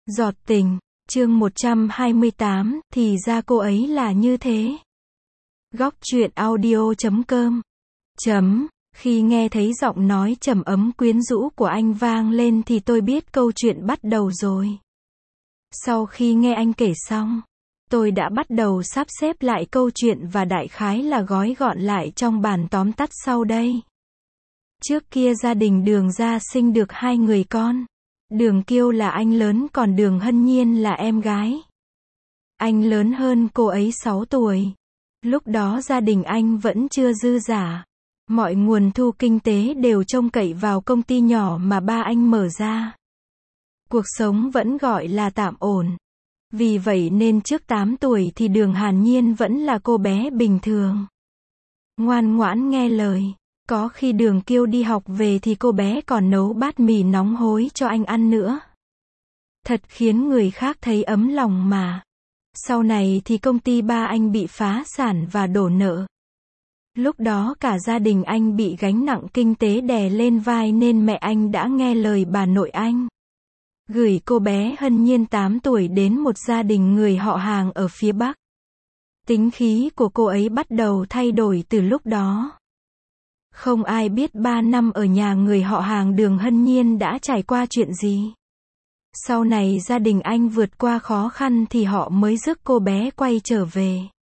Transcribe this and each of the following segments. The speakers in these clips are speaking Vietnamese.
Giọt tình, chương 128, thì ra cô ấy là như thế. Góc truyện audio.com Khi nghe thấy giọng nói trầm ấm quyến rũ của anh vang lên thì tôi biết câu chuyện bắt đầu rồi. Sau khi nghe anh kể xong, tôi đã bắt đầu sắp xếp lại câu chuyện và đại khái là gói gọn lại trong bản tóm tắt sau đây. Trước kia gia đình Đường gia sinh được 2 người con. Đường Kiêu là anh lớn còn Đường Hân Nhiên là em gái. Anh lớn hơn cô ấy 6 tuổi. Lúc đó gia đình anh vẫn chưa dư giả. Mọi nguồn thu kinh tế đều trông cậy vào công ty nhỏ mà ba anh mở ra. Cuộc sống vẫn gọi là tạm ổn. Vì vậy nên trước 8 tuổi thì Đường Hàn Nhiên vẫn là cô bé bình thường. Ngoan ngoãn nghe lời. Có khi Đường Kiêu đi học về thì cô bé còn nấu bát mì nóng hối cho anh ăn nữa. Thật khiến người khác thấy ấm lòng mà. Sau này thì công ty ba anh bị phá sản và đổ nợ. Lúc đó cả gia đình anh bị gánh nặng kinh tế đè lên vai nên mẹ anh đã nghe lời bà nội anh. Gửi cô bé Hân Nhiên 8 tuổi đến một gia đình người họ hàng ở phía Bắc. Tính khí của cô ấy bắt đầu thay đổi từ lúc đó. Không ai biết 3 năm ở nhà người họ hàng Đường Hân Nhiên đã trải qua chuyện gì. Sau này gia đình anh vượt qua khó khăn thì họ mới rước cô bé quay trở về.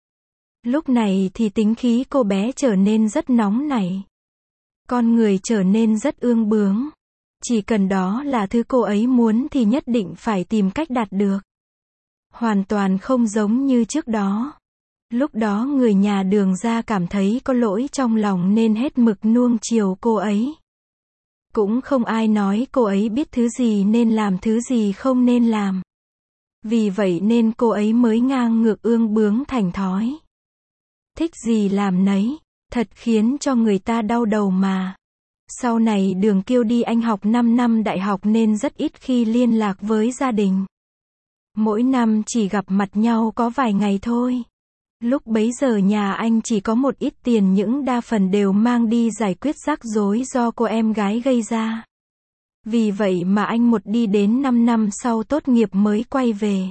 Lúc này thì tính khí cô bé trở nên rất nóng nảy. Con người trở nên rất ương bướng. Chỉ cần đó là thứ cô ấy muốn thì nhất định phải tìm cách đạt được. Hoàn toàn không giống như trước đó. Lúc đó người nhà Đường gia cảm thấy có lỗi trong lòng nên hết mực nuông chiều cô ấy. Cũng không ai nói cô ấy biết thứ gì nên làm thứ gì không nên làm. Vì vậy nên cô ấy mới ngang ngược ương bướng thành thói. Thích gì làm nấy, thật khiến cho người ta đau đầu mà. Sau này Đường Kiêu đi Anh học 5 năm đại học nên rất ít khi liên lạc với gia đình. Mỗi năm chỉ gặp mặt nhau có vài ngày thôi. Lúc bấy giờ nhà anh chỉ có một ít tiền những đa phần đều mang đi giải quyết rắc rối do cô em gái gây ra. Vì vậy mà anh đi đến 5 năm sau tốt nghiệp mới quay về.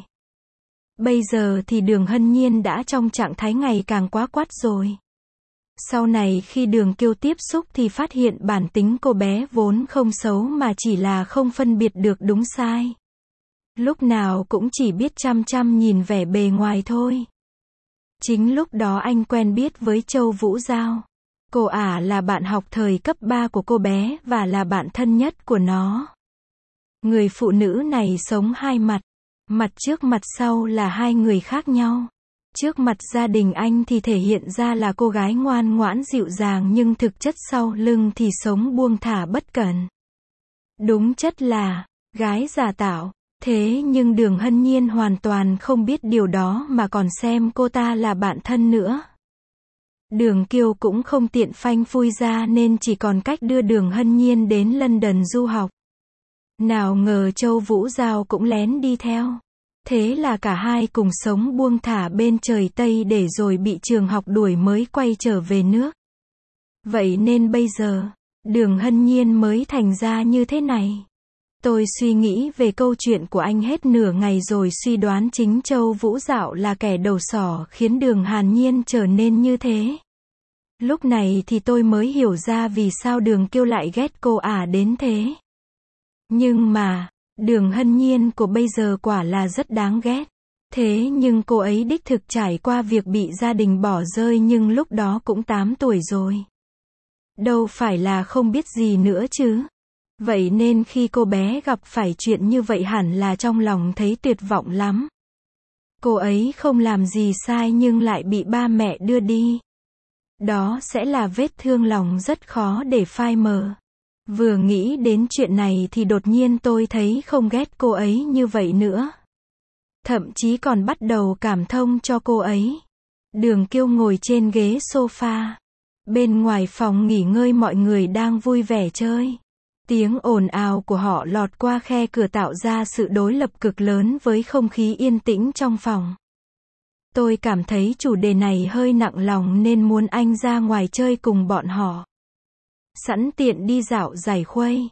Bây giờ thì Đường Hân Nhiên đã trong trạng thái ngày càng quá quắt rồi. Sau này khi Đường Kiêu tiếp xúc thì phát hiện bản tính cô bé vốn không xấu mà chỉ là không phân biệt được đúng sai. Lúc nào cũng chỉ biết chăm chăm nhìn vẻ bề ngoài thôi. Chính lúc đó anh quen biết với Châu Vũ Giao. Cô ả là bạn học thời cấp 3 của cô bé và là bạn thân nhất của nó. Người phụ nữ này sống hai mặt. Mặt trước mặt sau là hai người khác nhau. Trước mặt gia đình anh thì thể hiện ra là cô gái ngoan ngoãn dịu dàng nhưng thực chất sau lưng thì sống buông thả bất cẩn. Đúng chất là gái giả tạo. Thế nhưng Đường Hân Nhiên hoàn toàn không biết điều đó mà còn xem cô ta là bạn thân nữa. Đường Kiêu cũng không tiện phanh phui ra nên chỉ còn cách đưa Đường Hân Nhiên đến London du học. Nào ngờ Châu Vũ Giao cũng lén đi theo. Thế là cả hai cùng sống buông thả bên trời Tây để rồi bị trường học đuổi mới quay trở về nước. Vậy nên bây giờ, Đường Hân Nhiên mới thành ra như thế này. Tôi suy nghĩ về câu chuyện của anh hết nửa ngày rồi suy đoán chính Châu Vũ Dạo là kẻ đầu sỏ khiến Đường Hàn Nhiên trở nên như thế. Lúc này thì tôi mới hiểu ra vì sao Đường Kiêu lại ghét cô ả đến thế. Nhưng mà, Đường Hân Nhiên của bây giờ quả là rất đáng ghét. Thế nhưng cô ấy đích thực trải qua việc bị gia đình bỏ rơi nhưng lúc đó cũng 8 tuổi rồi. Đâu phải là không biết gì nữa chứ. Vậy nên khi cô bé gặp phải chuyện như vậy hẳn là trong lòng thấy tuyệt vọng lắm. Cô ấy không làm gì sai nhưng lại bị ba mẹ đưa đi. Đó sẽ là vết thương lòng rất khó để phai mờ. Vừa nghĩ đến chuyện này thì đột nhiên tôi thấy không ghét cô ấy như vậy nữa. Thậm chí còn bắt đầu cảm thông cho cô ấy. Đường Kiêu ngồi trên ghế sofa. Bên ngoài phòng nghỉ ngơi mọi người đang vui vẻ chơi. Tiếng ồn ào của họ lọt qua khe cửa tạo ra sự đối lập cực lớn với không khí yên tĩnh trong phòng. Tôi cảm thấy chủ đề này hơi nặng lòng nên muốn anh ra ngoài chơi cùng bọn họ. Sẵn tiện đi dạo giải khuây.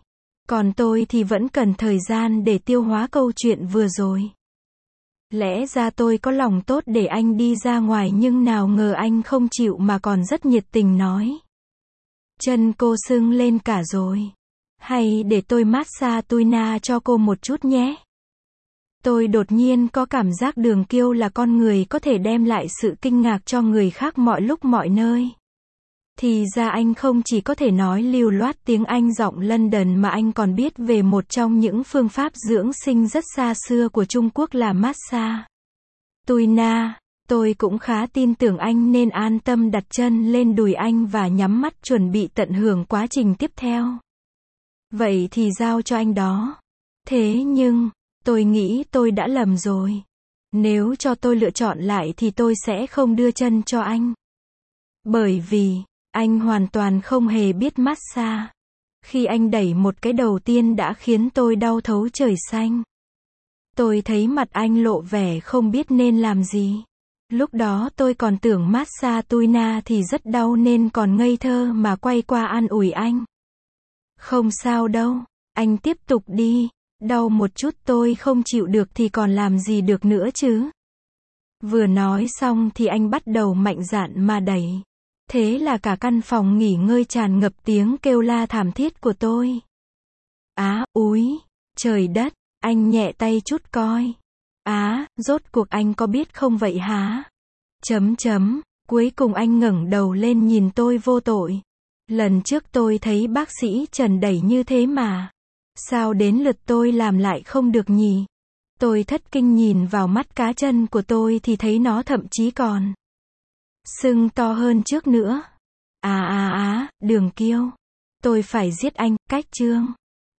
Còn tôi thì vẫn cần thời gian để tiêu hóa câu chuyện vừa rồi. Lẽ ra tôi có lòng tốt để anh đi ra ngoài nhưng nào ngờ anh không chịu mà còn rất nhiệt tình nói. Chân cô sưng lên cả rồi. Hay để tôi massage Tuina cho cô một chút nhé. Tôi đột nhiên có cảm giác Đường Kiêu là con người có thể đem lại sự kinh ngạc cho người khác mọi lúc mọi nơi. Thì ra anh không chỉ có thể nói lưu loát tiếng Anh giọng London mà anh còn biết về một trong những phương pháp dưỡng sinh rất xa xưa của Trung Quốc là massage. Tuina, tôi cũng khá tin tưởng anh nên an tâm đặt chân lên đùi anh và nhắm mắt chuẩn bị tận hưởng quá trình tiếp theo. Vậy thì giao cho anh đó. Thế nhưng, tôi nghĩ tôi đã lầm rồi. Nếu cho tôi lựa chọn lại thì tôi sẽ không đưa chân cho anh. Bởi vì, anh hoàn toàn không hề biết massage. Khi anh đẩy một cái đầu tiên đã khiến tôi đau thấu trời xanh. Tôi thấy mặt anh lộ vẻ không biết nên làm gì. Lúc đó tôi còn tưởng massage Tuina thì rất đau nên còn ngây thơ mà quay qua an ủi anh. Không sao đâu, anh tiếp tục đi. Đau một chút tôi không chịu được thì còn làm gì được nữa chứ. Vừa nói xong thì anh bắt đầu mạnh dạn mà đẩy. Thế là cả căn phòng nghỉ ngơi tràn ngập tiếng kêu la thảm thiết của tôi. Á, úi, trời đất, anh nhẹ tay chút coi. Á, rốt cuộc anh có biết không vậy hả? Cuối cùng anh ngẩng đầu lên nhìn tôi vô tội. Lần trước tôi thấy bác sĩ Trần đẩy như thế mà. Sao đến lượt tôi làm lại không được nhỉ? Tôi thất kinh nhìn vào mắt cá chân của tôi thì thấy nó thậm chí còn sưng to hơn trước nữa. Đường Kiêu. Tôi phải giết anh, cách chương.